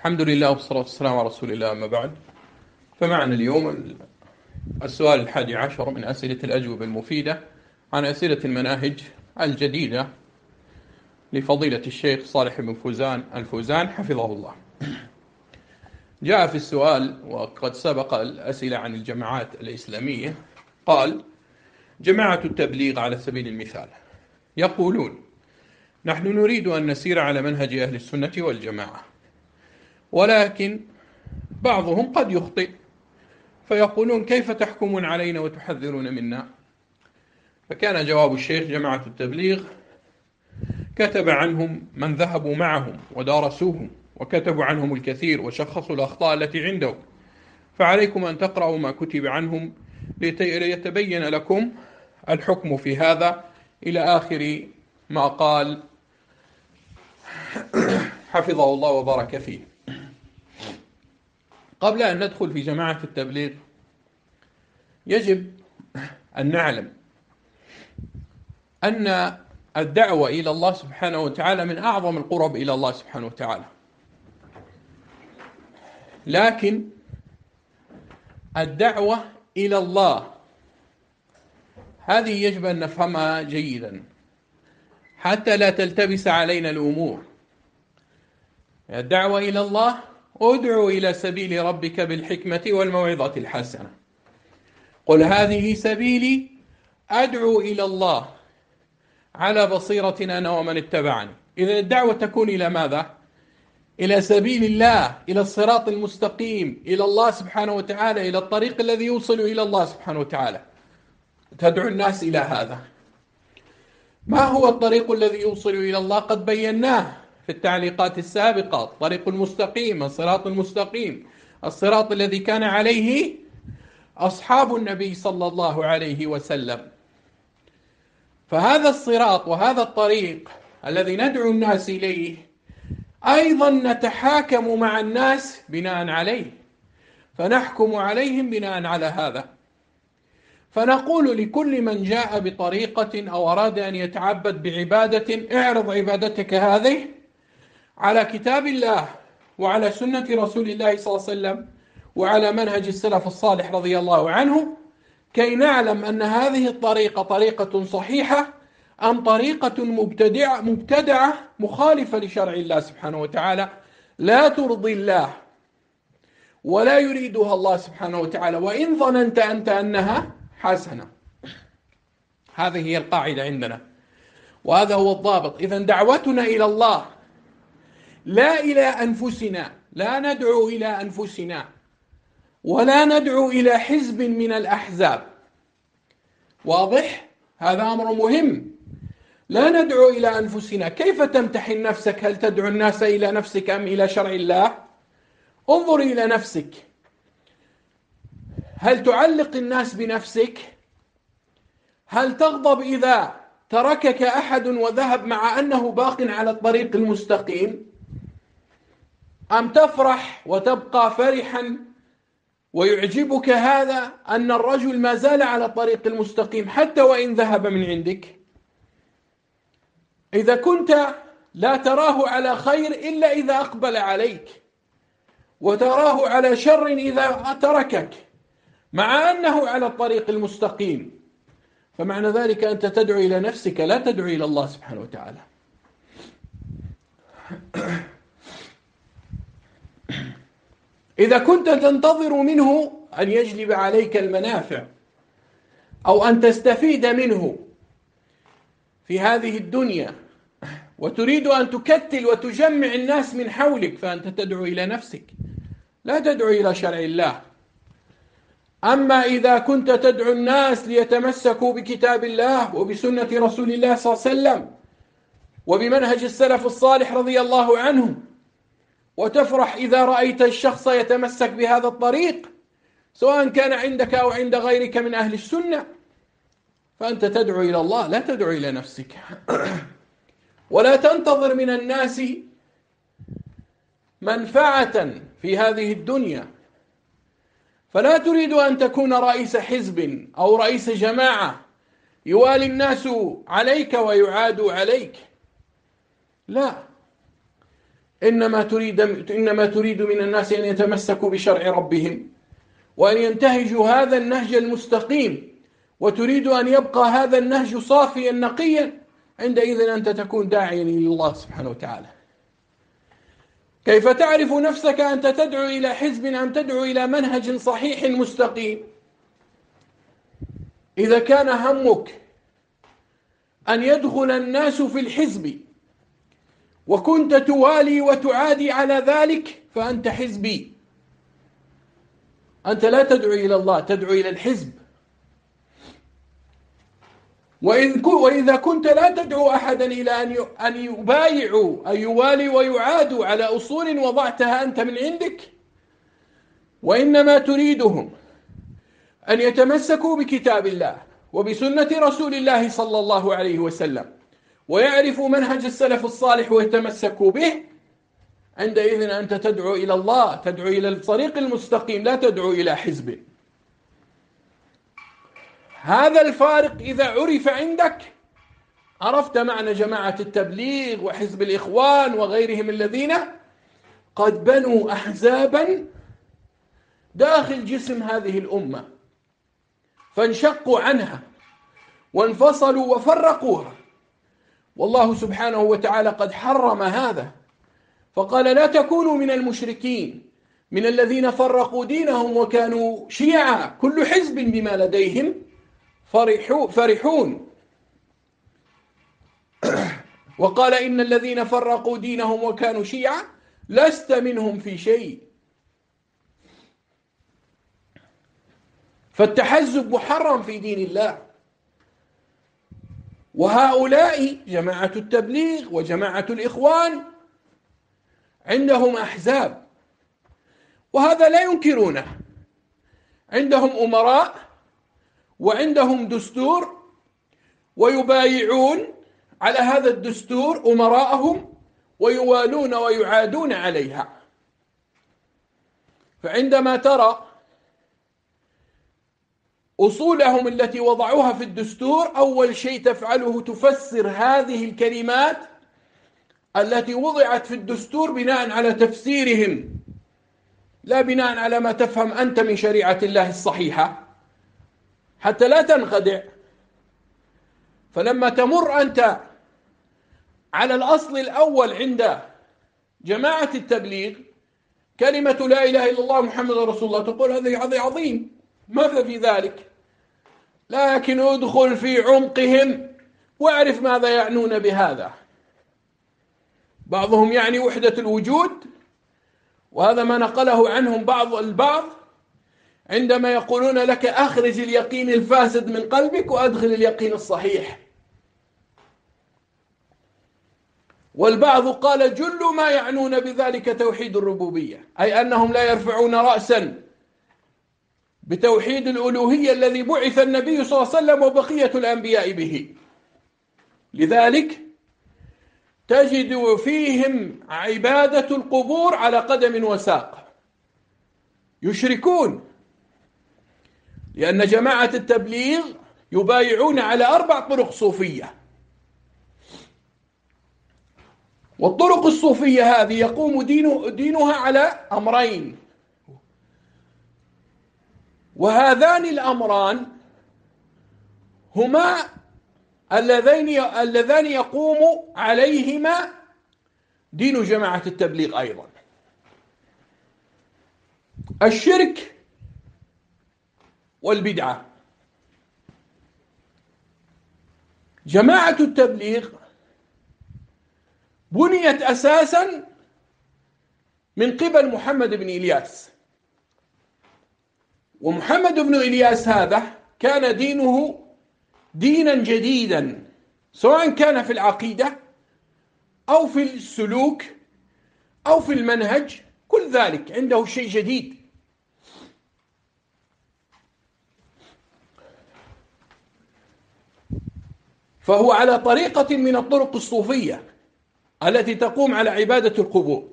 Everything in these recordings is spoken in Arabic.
الحمد لله والصلاة والسلام على رسول الله، أما بعد. فمعنا اليوم السؤال 11 من أسئلة الأجوبة المفيدة عن أسئلة المناهج الجديدة لفضيلة الشيخ صالح بن فوزان الفوزان حفظه الله. جاء في السؤال، وقد سبق الأسئلة عن الجماعات الإسلامية، قال: جماعة التبليغ على سبيل المثال يقولون: نحن نريد أن نسير على منهج أهل السنة والجماعة، ولكن بعضهم قد يخطئ، فيقولون: كيف تحكمون علينا وتحذرون منا؟ فكان جواب الشيخ: جماعة التبليغ كتب عنهم من ذهبوا معهم ودارسوهم وكتبوا عنهم الكثير وشخصوا الأخطاء التي عندهم، فعليكم أن تقرأوا ما كتب عنهم ليتبين لكم الحكم في هذا، إلى آخر ما قال حفظه الله وبارك فيه. قبل أن ندخل في جماعة التبليغ يجب أن نعلم أن الدعوة إلى الله سبحانه وتعالى من أعظم القرب إلى الله سبحانه وتعالى، لكن الدعوة إلى الله هذه يجب أن نفهمها جيدا حتى لا تلتبس علينا الأمور. الدعوة إلى الله: ادعو إلى سبيل ربك بالحكمة والموعظة الحسنة، قل هذه سبيلي أدعو إلى الله على بصيرة أنا ومن اتبعني. إذن الدعوة تكون إلى ماذا؟ إلى سبيل الله، إلى الصراط المستقيم، إلى الله سبحانه وتعالى، إلى الطريق الذي يوصل إلى الله سبحانه وتعالى. تدعو الناس إلى هذا. ما هو الطريق الذي يوصل إلى الله؟ قد بيناه في التعليقات السابقة: الطريق المستقيم، الصراط المستقيم، الصراط الذي كان عليه أصحاب النبي صلى الله عليه وسلم. فهذا الصراط وهذا الطريق الذي ندعو الناس إليه أيضا نتحاكم مع الناس بناء عليه، فنحكم عليهم بناء على هذا. فنقول لكل من جاء بطريقة أو أراد أن يتعبد بعبادة: اعرض عبادتك هذه على كتاب الله وعلى سنة رسول الله صلى الله عليه وسلم وعلى منهج السلف الصالح رضي الله عنه، كي نعلم أن هذه الطريقة طريقة صحيحة أم طريقة مبتدعة مخالفة لشرع الله سبحانه وتعالى، لا ترضي الله ولا يريدها الله سبحانه وتعالى، وإن ظننت أنت أنها حسنة. هذه هي القاعدة عندنا، وهذا هو الضابط. إذن دعوتنا إلى الله لا إلى أنفسنا، لا ندعو إلى أنفسنا ولا ندعو إلى حزب من الأحزاب. واضح؟ هذا أمر مهم. لا ندعو إلى أنفسنا. كيف تمتحن نفسك؟ هل تدعو الناس إلى نفسك أم إلى شرع الله؟ انظر إلى نفسك، هل تعلق الناس بنفسك؟ هل تغضب إذا تركك أحد وذهب مع أنه باق على الطريق المستقيم؟ أم تفرح وتبقى فرحا ويعجبك هذا أن الرجل ما زال على الطريق المستقيم حتى وإن ذهب من عندك؟ إذا كنت لا تراه على خير إلا إذا أقبل عليك، وتراه على شر إذا تركك، مع أنه على الطريق المستقيم، فمعنى ذلك أنت تدعو إلى نفسك، لا تدعو إلى الله سبحانه وتعالى. إذا كنت تنتظر منه أن يجلب عليك المنافع أو أن تستفيد منه في هذه الدنيا، وتريد أن تكتل وتجمع الناس من حولك، فأنت تدعو إلى نفسك، لا تدعو إلى شرع الله. أما إذا كنت تدعو الناس ليتمسكوا بكتاب الله وبسنة رسول الله صلى الله عليه وسلم وبمنهج السلف الصالح رضي الله عنهم، وتفرح إذا رأيت الشخص يتمسك بهذا الطريق سواء كان عندك أو عند غيرك من أهل السنة، فأنت تدعو إلى الله، لا تدعو إلى نفسك. ولا تنتظر من الناس منفعة في هذه الدنيا، فلا تريد أن تكون رئيس حزب أو رئيس جماعة يوالي الناس عليك ويعادوا عليك، لا. إنما تريد من الناس أن يتمسكوا بشرع ربهم وأن ينتهجوا هذا النهج المستقيم، وتريد أن يبقى هذا النهج صافيا نقيا، عندئذ أنت تكون داعيا إلى الله سبحانه وتعالى. كيف تعرف نفسك أنت تدعو إلى حزب أم تدعو إلى منهج صحيح مستقيم؟ إذا كان همك أن يدخل الناس في الحزب وكنت توالي وتعادي على ذلك فأنت حزبي، أنت لا تدعو إلى الله، تدعو إلى الحزب. وإذا كنت لا تدعو أحدا إلى أن يبايعوا أن يوالي ويعادوا على أصول وضعتها أنت من عندك، وإنما تريدهم أن يتمسكوا بكتاب الله وبسنة رسول الله صلى الله عليه وسلم ويعرفوا منهج السلف الصالح ويتمسكوا به، عندئذ أنت تدعو إلى الله، تدعو إلى الطريق المستقيم، لا تدعو إلى حزب. هذا الفارق إذا عرف عندك عرفت معنى جماعة التبليغ وحزب الإخوان وغيرهم الذين قد بنوا أحزابا داخل جسم هذه الأمة فانشقوا عنها وانفصلوا وفرقوها، والله سبحانه وتعالى قد حرم هذا فقال لا تكونوا من المشركين من الذين فرقوا دينهم وكانوا شيعا كل حزب بما لديهم فرحون. وقال إن الذين فرقوا دينهم وكانوا شيعا لست منهم في شيء. فالتحزب محرم في دين الله. وهؤلاء جماعة التبليغ وجماعة الإخوان عندهم أحزاب، وهذا لا ينكرونه، عندهم أمراء وعندهم دستور ويبايعون على هذا الدستور أمراءهم ويوالون ويعادون عليها. فعندما ترى أصولهم التي وضعوها في الدستور أول شيء تفعله تفسر هذه الكلمات التي وضعت في الدستور بناء على تفسيرهم، لا بناء على ما تفهم أنت من شريعة الله الصحيحة، حتى لا تنخدع. فلما تمر أنت على الأصل الأول عند جماعة التبليغ كلمة لا إله إلا الله محمد رسول الله، تقول هذا عظيم، ماذا في ذلك؟ لكن ادخل في عمقهم واعرف ماذا يعنون بهذا. بعضهم يعني وحدة الوجود، وهذا ما نقله عنهم بعض البعض عندما يقولون لك أخرج اليقين الفاسد من قلبك وأدخل اليقين الصحيح. والبعض قال جل ما يعنون بذلك توحيد الربوبية، أي أنهم لا يرفعون رأسا بتوحيد الألوهية الذي بعث النبي صلى الله عليه وسلم وبقية الأنبياء به. لذلك تجد فيهم عبادة القبور على قدم وساق، يشركون، لأن جماعة التبليغ يبايعون على 4 طرق صوفية. والطرق الصوفية هذه يقوم دينها على أمرين، وهذان الأمران هما اللذان يقوم عليهما دين جماعة التبليغ أيضا: الشرك والبدعة. جماعة التبليغ بنيت أساسا من قبل محمد بن إلياس، ومحمد بن إلياس هذا كان دينه دينا جديدا، سواء كان في العقيدة أو في السلوك أو في المنهج، كل ذلك عنده شيء جديد. فهو على طريقة من الطرق الصوفية التي تقوم على عبادة القبور.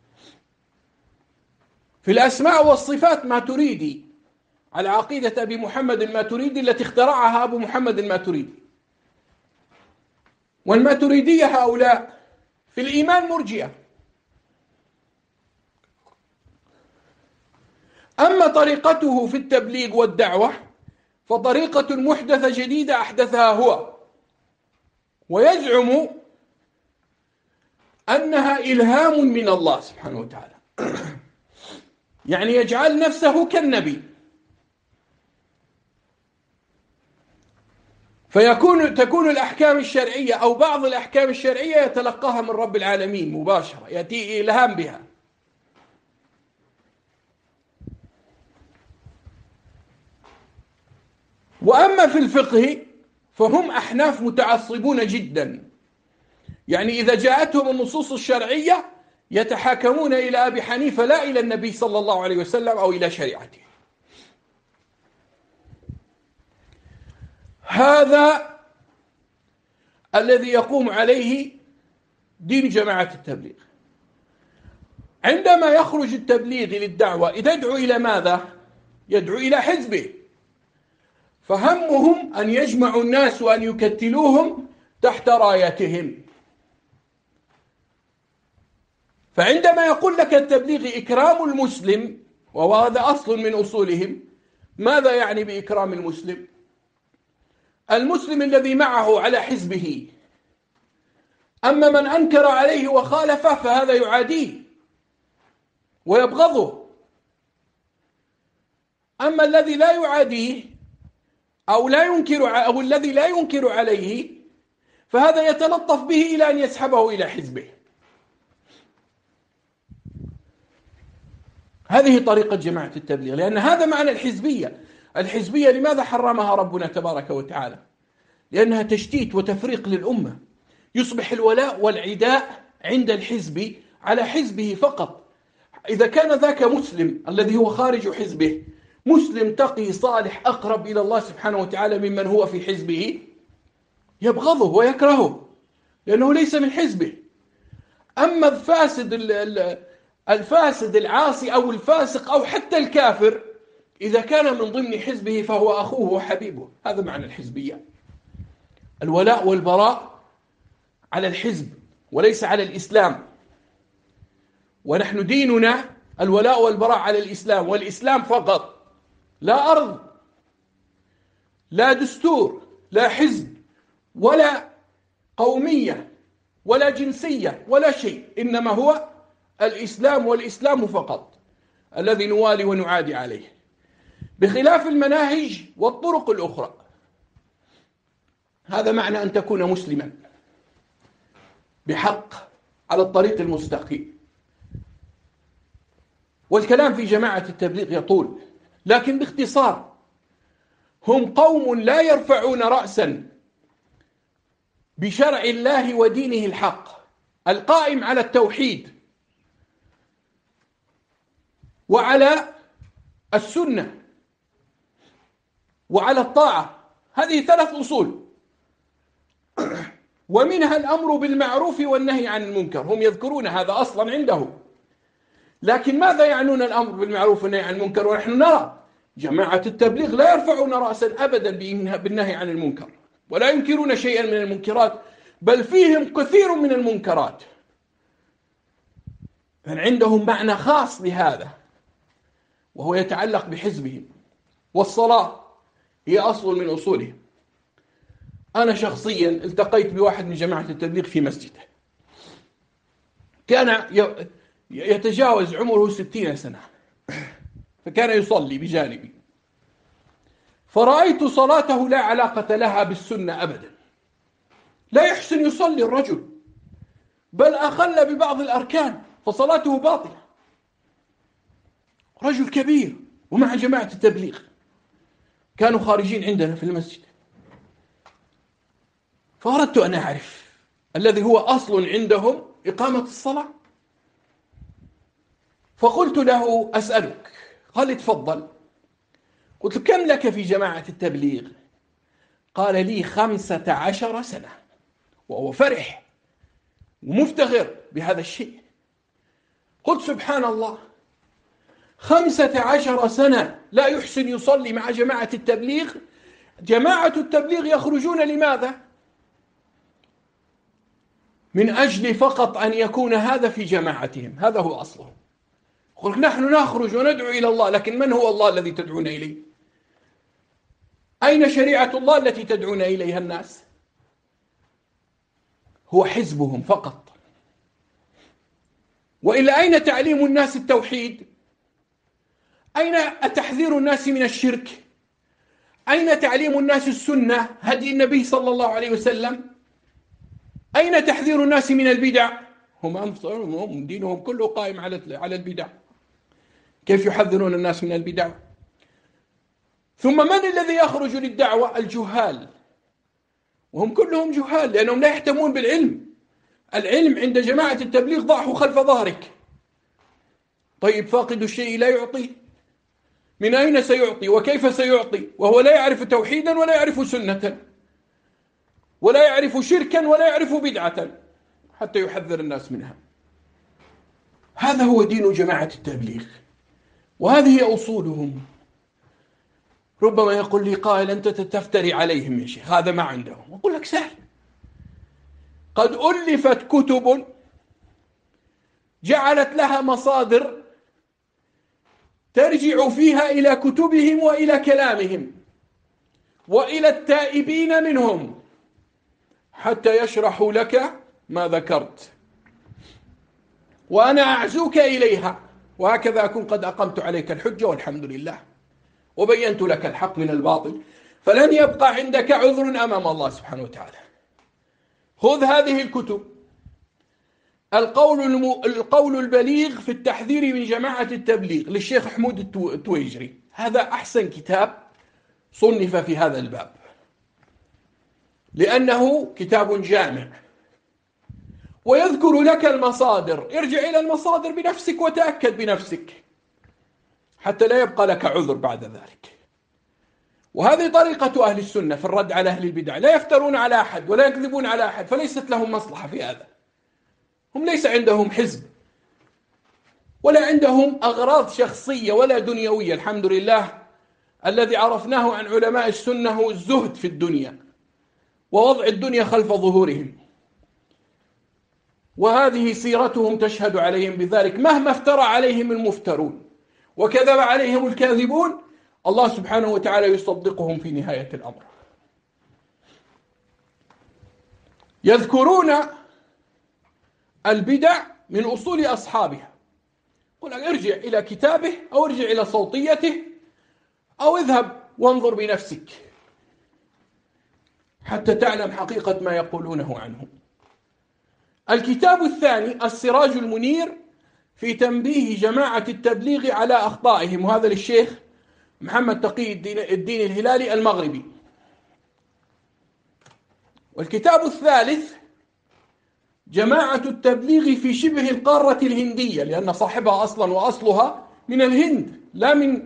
في الأسماء والصفات ماتريدي، على عقيدة أبي محمد الماتريدي التي اخترعها أبو محمد الماتريدي. والماتريدية هؤلاء في الإيمان مرجئة، أما طريقته في التبليغ والدعوة فطريقة محدثة جديدة أحدثها هو، ويزعم أنها إلهام من الله سبحانه وتعالى، يعني يجعل نفسه كالنبي، تكون الأحكام الشرعية أو بعض الأحكام الشرعية يتلقاها من رب العالمين مباشرة، يأتي إلهام بها. وأما في الفقه فهم أحناف متعصبون جدا، يعني إذا جاءتهم النصوص الشرعية يتحاكمون إلى أبي حنيفة لا إلى النبي صلى الله عليه وسلم أو إلى شريعته. هذا الذي يقوم عليه دين جماعة التبليغ. عندما يخرج التبليغ للدعوة يدعو إلى ماذا؟ يدعو إلى حزبه، فهمهم أن يجمعوا الناس وأن يكتلوهم تحت رايتهم. فعندما يقول لك التبليغ إكرام المسلم، وهذا أصل من أصولهم، ماذا يعني بإكرام المسلم؟ المسلم الذي معه على حزبه، أما من أنكر عليه وخالفه فهذا يعاديه ويبغضه. أما الذي لا يعاديه أو الذي لا ينكر عليه فهذا يتلطف به إلى أن يسحبه إلى حزبه. هذه طريقة جماعة التبليغ، لأن هذا معنى الحزبية. الحزبية لماذا حرمها ربنا تبارك وتعالى؟ لأنها تشتيت وتفريق للأمة، يصبح الولاء والعداء عند الحزب على حزبه فقط. إذا كان ذاك مسلم الذي هو خارج حزبه مسلم تقي صالح أقرب إلى الله سبحانه وتعالى ممن هو في حزبه، يبغضه ويكرهه لأنه ليس من حزبه. أما الفاسد العاصي أو الفاسق أو حتى الكافر إذا كان من ضمن حزبه فهو أخوه وحبيبه. هذا معنى الحزبية، الولاء والبراء على الحزب وليس على الإسلام. ونحن ديننا الولاء والبراء على الإسلام، والإسلام فقط، لا أرض، لا دستور، لا حزب، ولا قومية، ولا جنسية، ولا شيء، إنما هو الإسلام والإسلام فقط الذي نوالي ونعادي عليه، بخلاف المناهج والطرق الأخرى. هذا معنى أن تكون مسلما بحق على الطريق المستقيم. والكلام في جماعة التبليغ يطول، لكن باختصار هم قوم لا يرفعون رأسا بشرع الله ودينه الحق القائم على التوحيد وعلى السنة وعلى الطاعة. هذه 3 أصول، ومنها الأمر بالمعروف والنهي عن المنكر. هم يذكرون هذا أصلا عندهم، لكن ماذا يعنون الأمر بالمعروف والنهي عن المنكر ونحن نرى جماعة التبليغ لا يرفعون رأسا أبدا بالنهي عن المنكر، ولا ينكرون شيئا من المنكرات، بل فيهم كثير من المنكرات. فعندهم معنى خاص لهذا وهو يتعلق بحزبهم. والصلاة هي أصل من أصولهم. أنا شخصيا التقيت بواحد من جماعة التبليغ في مسجده، كان يتجاوز عمره 60 سنة، فكان يصلي بجانبي، فرأيت صلاته لا علاقة لها بالسنة أبدا، لا يحسن يصلي الرجل، بل أخل ببعض الأركان، فصلاته باطلة. رجل كبير ومع جماعة التبليغ، كانوا خارجين عندنا في المسجد، فأردت أن أعرف الذي هو أصل عندهم إقامة الصلاة، فقلت له أسألك، قال لي تفضل. قلت له كم لك في جماعة التبليغ؟ قال لي 15 سنة، وهو فرح ومفتخر بهذا الشيء. قلت سبحان الله، 15 سنة لا يحسن يصلي مع جماعة التبليغ. جماعة التبليغ يخرجون لماذا؟ من أجل فقط أن يكون هذا في جماعتهم، هذا هو أصله. يقول نحن نخرج وندعو إلى الله، لكن من هو الله الذي تدعون إليه؟ أين شريعة الله التي تدعون إليها الناس؟ هو حزبهم فقط. وإلا أين تعليم الناس التوحيد؟ أين تحذير الناس من الشرك؟ أين تعليم الناس السنة هدي النبي صلى الله عليه وسلم؟ أين تحذير الناس من البدع؟ هم دينهم كله قائم على البدع. كيف يحذرون الناس من البدع؟ ثم من الذي يخرج للدعوة؟ الجهال، وهم كلهم جهال لأنهم لا يهتمون بالعلم. العلم عند جماعة التبليغ ضعه خلف ظهرك. طيب فاقد الشيء لا يعطي، من أين سيعطي وكيف سيعطي وهو لا يعرف توحيدا ولا يعرف سنة ولا يعرف شركا ولا يعرف بدعة حتى يحذر الناس منها؟ هذا هو دين جماعة التبليغ، وهذه هي أصولهم. ربما يقول لي قائل أنت تفتري عليهم يا شيخ، هذا ما عندهم. أقول لك سهل، قد ألفت كتب جعلت لها مصادر ترجع فيها إلى كتبهم وإلى كلامهم وإلى التائبين منهم حتى يشرحوا لك ما ذكرت، وأنا أعزوك إليها، وهكذا أكون قد أقمت عليك الحجة والحمد لله وبينت لك الحق من الباطل، فلن يبقى عندك عذر أمام الله سبحانه وتعالى. خذ هذه الكتب، القول البليغ في التحذير من جماعة التبليغ للشيخ حمود التويجري، هذا أحسن كتاب صنف في هذا الباب، لأنه كتاب جامع ويذكر لك المصادر. ارجع إلى المصادر بنفسك وتأكد بنفسك حتى لا يبقى لك عذر بعد ذلك. وهذه طريقة أهل السنة في الرد على أهل البدع، لا يفترون على أحد ولا يكذبون على أحد، فليست لهم مصلحة في هذا. هم ليس عندهم حزب ولا عندهم أغراض شخصية ولا دنيوية. الحمد لله الذي عرفناه عن علماء السنة هو الزهد في الدنيا ووضع الدنيا خلف ظهورهم، وهذه سيرتهم تشهد عليهم بذلك. مهما افترى عليهم المفترون وكذب عليهم الكاذبون، الله سبحانه وتعالى يصدقهم في نهاية الأمر. يذكرون البدع من أصول أصحابها. قل ارجع إلى كتابه أو ارجع إلى صوتيته أو اذهب وانظر بنفسك حتى تعلم حقيقة ما يقولونه عنه. الكتاب الثاني السراج المنير في تنبيه جماعة التبليغ على أخطائهم، وهذا للشيخ محمد تقي الدين الهلالي المغربي. والكتاب الثالث جماعة التبليغ في شبه القارة الهندية، لأن صاحبها أصلا وأصلها من الهند، لا من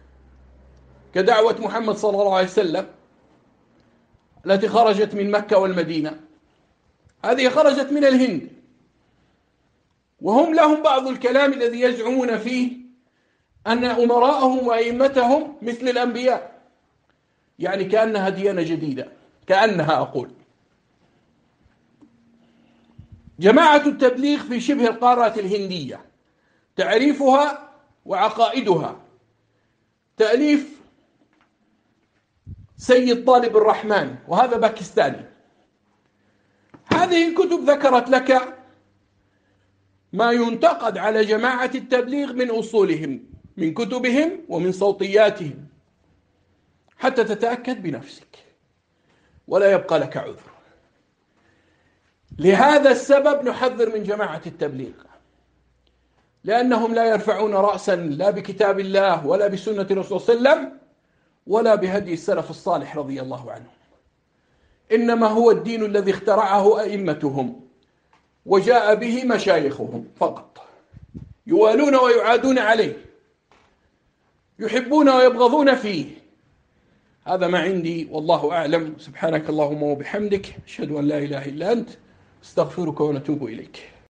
كدعوة محمد صلى الله عليه وسلم التي خرجت من مكة والمدينة. هذه خرجت من الهند، وهم لهم بعض الكلام الذي يزعمون فيه أن أمراءهم وأئمتهم مثل الأنبياء، يعني كأنها ديانة جديدة، كأنها أقول. جماعة التبليغ في شبه القارة الهندية، تعريفها وعقائدها، تأليف سيد طالب الرحمن، وهذا باكستاني. هذه الكتب ذكرت لك ما ينتقد على جماعة التبليغ من أصولهم، من كتبهم ومن صوتياتهم، حتى تتأكد بنفسك ولا يبقى لك عذر. لهذا السبب نحذر من جماعة التبليغ، لأنهم لا يرفعون رأسا لا بكتاب الله ولا بسنة الرسول صلى الله عليه وسلم ولا بهدي السلف الصالح رضي الله عنهم. إنما هو الدين الذي اخترعه أئمتهم وجاء به مشايخهم فقط، يوالون ويعادون عليه، يحبون ويبغضون فيه. هذا ما عندي والله أعلم. سبحانك اللهم وبحمدك، أشهد أن لا إله إلا أنت، استغفرك ونتوب إليك.